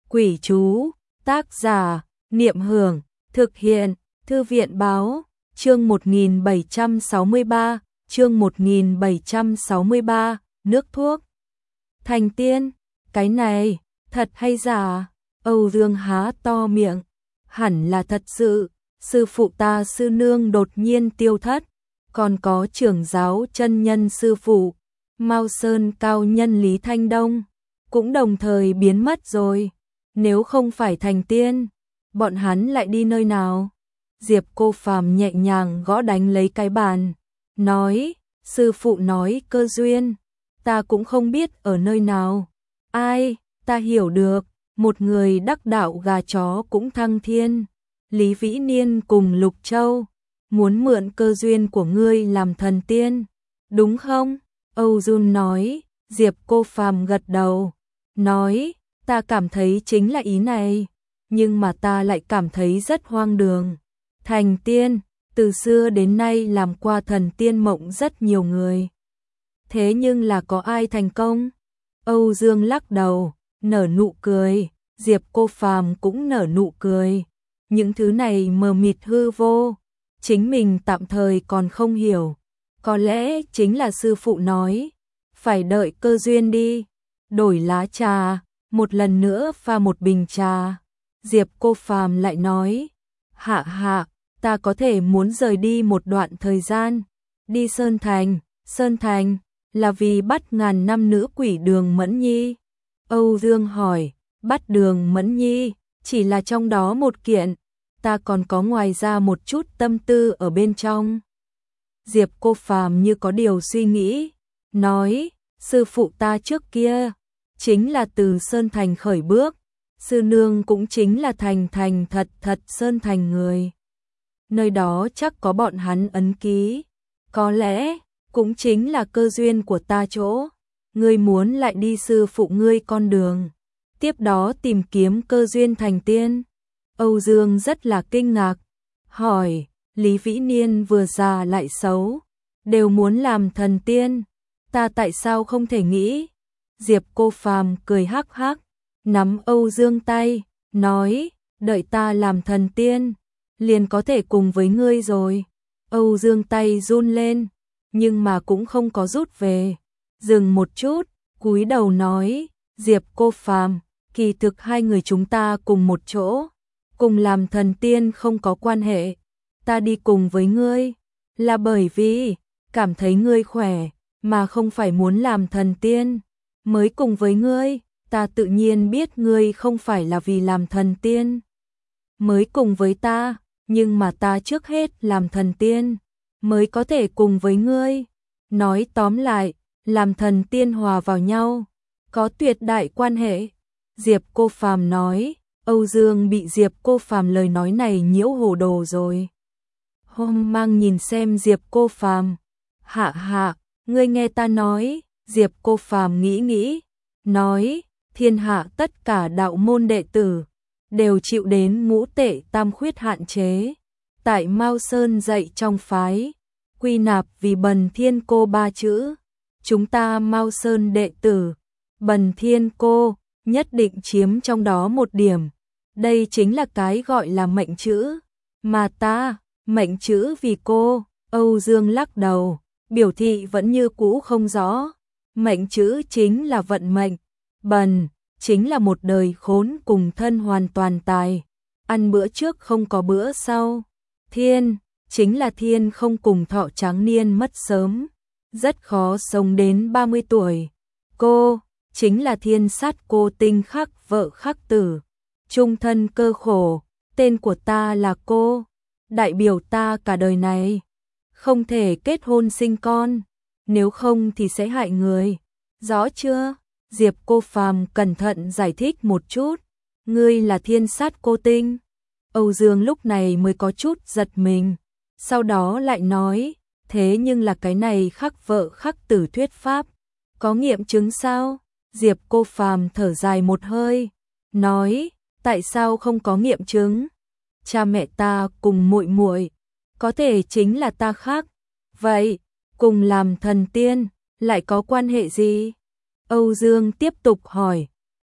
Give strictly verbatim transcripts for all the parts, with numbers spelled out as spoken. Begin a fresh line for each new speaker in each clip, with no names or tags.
Quỷ chú, tác giả, Niệm Hưởng, thực hiện, Thư viện báo, chương một nghìn bảy trăm sáu mươi ba, chương một nghìn bảy trăm sáu mươi ba, nước thuốc. Thành tiên, cái này, thật hay giả? Âu Dương há to miệng, hẳn là thật sự, sư phụ ta sư nương đột nhiên tiêu thất, còn có trưởng giáo chân nhân sư phụ, Mao Sơn cao nhân Lý Thanh Đông, cũng đồng thời biến mất rồi. Nếu không phải thành tiên, bọn hắn lại đi nơi nào? Diệp Cô Phàm nhẹ nhàng gõ đánh lấy cái bàn, nói, sư phụ nói cơ duyên, ta cũng không biết ở nơi nào. Ai, ta hiểu được, một người đắc đạo gà chó cũng thăng thiên. Lý Vĩ Niên cùng Lục Châu, muốn mượn cơ duyên của ngươi làm thần tiên, đúng không? Âu Dương nói. Diệp Cô Phàm gật đầu, nói, ta cảm thấy chính là ý này, nhưng mà ta lại cảm thấy rất hoang đường. Thành tiên, từ xưa đến nay làm qua thần tiên mộng rất nhiều người. Thế nhưng là có ai thành công? Âu Dương lắc đầu, nở nụ cười, Diệp Cô Phàm cũng nở nụ cười. Những thứ này mờ mịt hư vô, chính mình tạm thời còn không hiểu. Có lẽ chính là sư phụ nói, phải đợi cơ duyên đi. Đổi lá trà, một lần nữa pha một bình trà. Diệp Cô Phàm lại nói, hạ hạ, ta có thể muốn rời đi một đoạn thời gian. Đi Sơn Thành, Sơn Thành, là vì bắt ngàn năm nữ quỷ Đường Mẫn Nhi. Âu Dương hỏi, bắt Đường Mẫn Nhi, chỉ là trong đó một kiện, ta còn có ngoài ra một chút tâm tư ở bên trong. Diệp Cô Phàm như có điều suy nghĩ, nói, sư phụ ta trước kia, chính là từ Sơn Thành khởi bước, sư nương cũng chính là thành thành thật thật Sơn Thành người. Nơi đó chắc có bọn hắn ấn ký, có lẽ cũng chính là cơ duyên của ta chỗ. Ngươi muốn lại đi sư phụ ngươi con đường, tiếp đó tìm kiếm cơ duyên thành tiên. Âu Dương rất là kinh ngạc, hỏi, Lý Vĩ Niên vừa già lại xấu, đều muốn làm thần tiên, ta tại sao không thể nghĩ? Diệp Cô Phàm cười hắc hắc, nắm Âu Dương tay, nói, đợi ta làm thần tiên, liền có thể cùng với ngươi rồi. Âu Dương tay run lên, nhưng mà cũng không có rút về, dừng một chút, cúi đầu nói, Diệp Cô Phàm, kỳ thực hai người chúng ta cùng một chỗ, cùng làm thần tiên không có quan hệ. Ta đi cùng với ngươi, là bởi vì cảm thấy ngươi khỏe, mà không phải muốn làm thần tiên. Mới cùng với ngươi, ta tự nhiên biết ngươi không phải là vì làm thần tiên. Mới cùng với ta, nhưng mà ta trước hết làm thần tiên, mới có thể cùng với ngươi. Nói tóm lại, làm thần tiên hòa vào nhau, có tuyệt đại quan hệ. Diệp Cô Phàm nói. Âu Dương bị Diệp Cô Phàm lời nói này nhiễu hồ đồ rồi. Hôm mang nhìn xem Diệp Cô Phàm, hạ hạ, ngươi nghe ta nói. Diệp Cô Phàm nghĩ nghĩ, nói, thiên hạ tất cả đạo môn đệ tử đều chịu đến ngũ tệ tam khuyết hạn chế. Tại Mao Sơn dạy trong phái, quy nạp vì Bần Thiên Cô ba chữ. Chúng ta Mao Sơn đệ tử, Bần Thiên Cô, nhất định chiếm trong đó một điểm. Đây chính là cái gọi là mệnh chữ. Mà ta, mệnh chữ vì cô. Âu Dương lắc đầu, biểu thị vẫn như cũ không rõ. Mệnh chữ chính là vận mệnh. Bần, chính là một đời khốn cùng thân hoàn toàn tài. Ăn bữa trước không có bữa sau. Thiên, chính là thiên không cùng thọ tráng niên mất sớm. Rất khó sống đến ba mươi tuổi. Cô, chính là thiên sát cô tinh khắc vợ khắc tử. Trung thân cơ khổ, tên của ta là cô, đại biểu ta cả đời này. Không thể kết hôn sinh con, nếu không thì sẽ hại người. Rõ chưa? Diệp Cô Phàm cẩn thận giải thích một chút. Ngươi là thiên sát cô tinh. Âu Dương lúc này mới có chút giật mình. Sau đó lại nói, thế nhưng là cái này khắc vợ khắc tử thuyết pháp, có nghiệm chứng sao? Diệp Cô Phàm thở dài một hơi, nói, tại sao không có nghiệm chứng? Cha mẹ ta cùng muội muội, có thể chính là ta khác. Vậy, cùng làm thần tiên, lại có quan hệ gì? Âu Dương tiếp tục hỏi.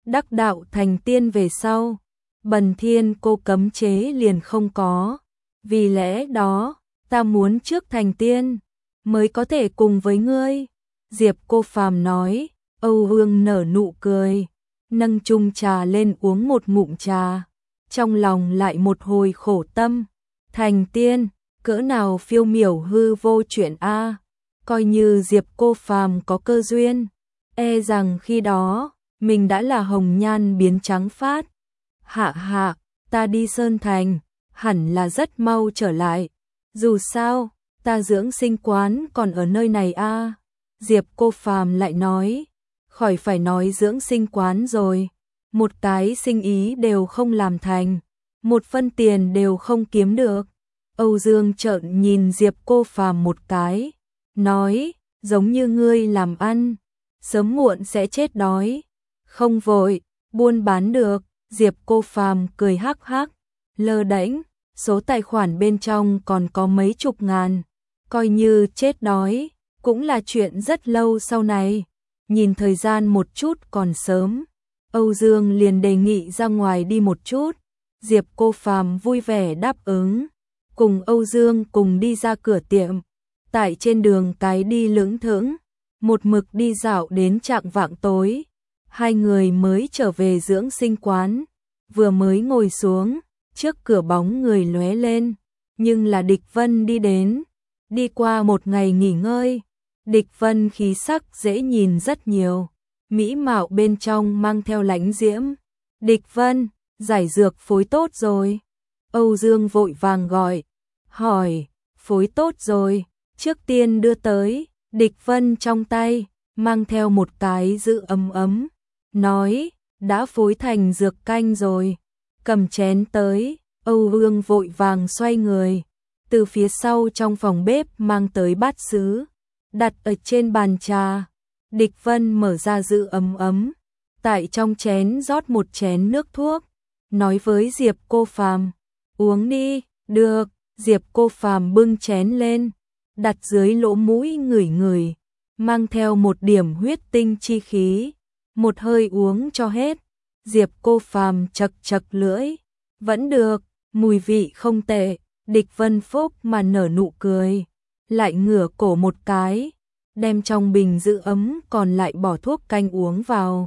đắc đạo thành tiên về sau, Bần Thiên cô cấm chế liền không có. Vì lẽ đó, ta muốn trước thành tiên, mới có thể cùng với ngươi. Diệp Cô Phàm nói, Âu Hương nở nụ cười, nâng chung trà lên uống một ngụm trà. Trong lòng lại một hồi khổ tâm, thành tiên, cỡ nào phiêu miểu hư vô chuyện a. Coi như Diệp Cô Phàm có cơ duyên, e rằng khi đó, mình đã là hồng nhan biến trắng phát. Hạ hạ, ta đi Sơn Thành, hẳn là rất mau trở lại. Dù sao, ta dưỡng sinh quán còn ở nơi này a. Diệp Cô Phàm lại nói, khỏi phải nói dưỡng sinh quán rồi. Một cái sinh ý đều không làm thành, một phân tiền đều không kiếm được. Âu Dương trợn nhìn Diệp Cô Phàm một cái, nói, giống như ngươi làm ăn, sớm muộn sẽ chết đói. Không vội, buôn bán được. Diệp Cô Phàm cười hắc hắc, lơ đễnh, số tài khoản bên trong còn có mấy chục ngàn, coi như chết đói, cũng là chuyện rất lâu sau này. Nhìn thời gian một chút còn sớm, Âu Dương liền đề nghị ra ngoài đi một chút. Diệp Cô Phàm vui vẻ đáp ứng, cùng Âu Dương cùng đi ra cửa tiệm. Tại trên đường cái đi lững thững, một mực đi dạo đến chạng vạng tối. Hai người mới trở về dưỡng sinh quán, vừa mới ngồi xuống, trước cửa bóng người lóe lên, nhưng là Địch Vân đi đến. Đi qua một ngày nghỉ ngơi, Địch Vân khí sắc dễ nhìn rất nhiều, mỹ mạo bên trong mang theo lãnh diễm. Địch Vân, giải dược phối tốt rồi. Âu Dương vội vàng gọi, hỏi, phối tốt rồi, trước tiên đưa tới. Địch Vân trong tay, mang theo một cái giữ ấm ấm, nói, đã phối thành dược canh rồi, cầm chén tới. Âu Dương vội vàng xoay người, từ phía sau trong phòng bếp mang tới bát sứ, đặt ở trên bàn trà. Địch Vân mở ra giữ ấm ấm, tại trong chén rót một chén nước thuốc, nói với Diệp Cô Phàm, uống đi. Được. Diệp Cô Phàm bưng chén lên, đặt dưới lỗ mũi ngửi ngửi, mang theo một điểm huyết tinh chi khí, một hơi uống cho hết. Diệp Cô Phàm chật chật lưỡi, vẫn được, mùi vị không tệ. Địch Vân phúc mà nở nụ cười, lại ngửa cổ một cái, đem trong bình giữ ấm còn lại bỏ thuốc canh uống vào.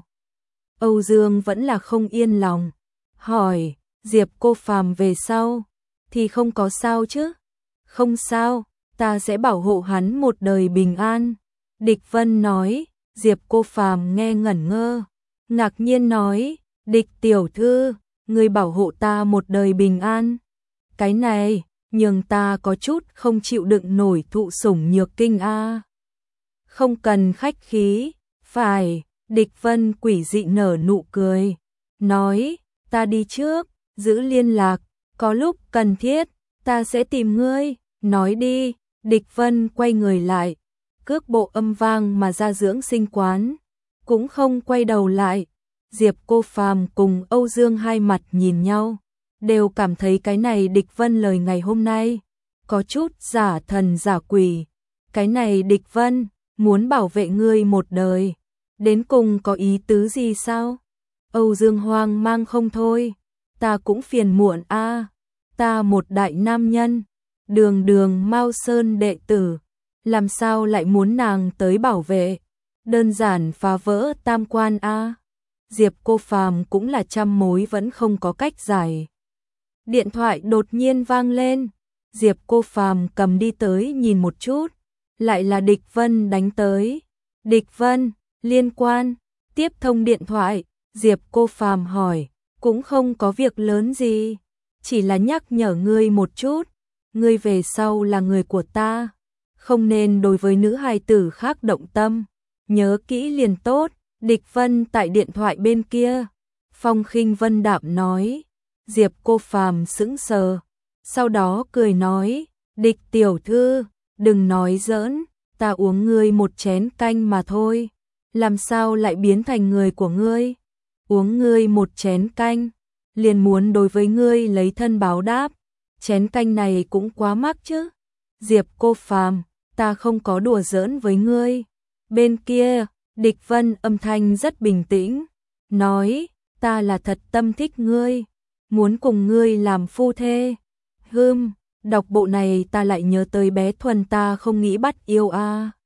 Âu Dương vẫn là không yên lòng, hỏi, Diệp Cô Phàm về sau thì không có sao chứ? Không sao, ta sẽ bảo hộ hắn một đời bình an. Địch Vân nói. Diệp Cô Phàm nghe ngẩn ngơ, ngạc nhiên nói, Địch tiểu thư, ngươi bảo hộ ta một đời bình an. Cái này, nhường ta có chút không chịu đựng nổi thụ sủng nhược kinh a. Không cần khách khí, phải. Địch Vân quỷ dị nở nụ cười, nói, ta đi trước, giữ liên lạc, có lúc cần thiết, ta sẽ tìm ngươi. Nói đi. Địch Vân quay người lại, cước bộ âm vang mà ra dưỡng sinh quán, cũng không quay đầu lại. Diệp Cô Phàm cùng Âu Dương hai mặt nhìn nhau, đều cảm thấy cái này Địch Vân lời ngày hôm nay có chút giả thần giả quỷ. Cái này Địch Vân muốn bảo vệ ngươi một đời, đến cùng có ý tứ gì sao? Âu Dương hoang mang không thôi, ta cũng phiền muộn a, ta một đại nam nhân, đường đường Mao Sơn đệ tử, làm sao lại muốn nàng tới bảo vệ? Đơn giản phá vỡ tam quan a. Diệp Cô Phàm cũng là trăm mối vẫn không có cách giải. Điện thoại đột nhiên vang lên, Diệp Cô Phàm cầm đi tới nhìn một chút, lại là Địch Vân đánh tới. Địch Vân, liên quan, tiếp thông điện thoại. Diệp Cô Phàm hỏi, cũng không có việc lớn gì, chỉ là nhắc nhở ngươi một chút, ngươi về sau là người của ta, không nên đối với nữ hài tử khác động tâm, nhớ kỹ liền tốt. Địch Vân tại điện thoại bên kia, phong khinh vân đạm nói. Diệp Cô Phàm sững sờ, sau đó cười nói, Địch tiểu thư, đừng nói giỡn, ta uống ngươi một chén canh mà thôi, làm sao lại biến thành người của ngươi? Uống ngươi một chén canh, liền muốn đối với ngươi lấy thân báo đáp, chén canh này cũng quá mắc chứ. Diệp Cô Phàm, ta không có đùa giỡn với ngươi. Bên kia, Địch Vân âm thanh rất bình tĩnh, nói, ta là thật tâm thích ngươi, muốn cùng ngươi làm phu thê. Hưm, đọc bộ này ta lại nhớ tới bé Thuần ta không nghĩ bắt yêu a. À.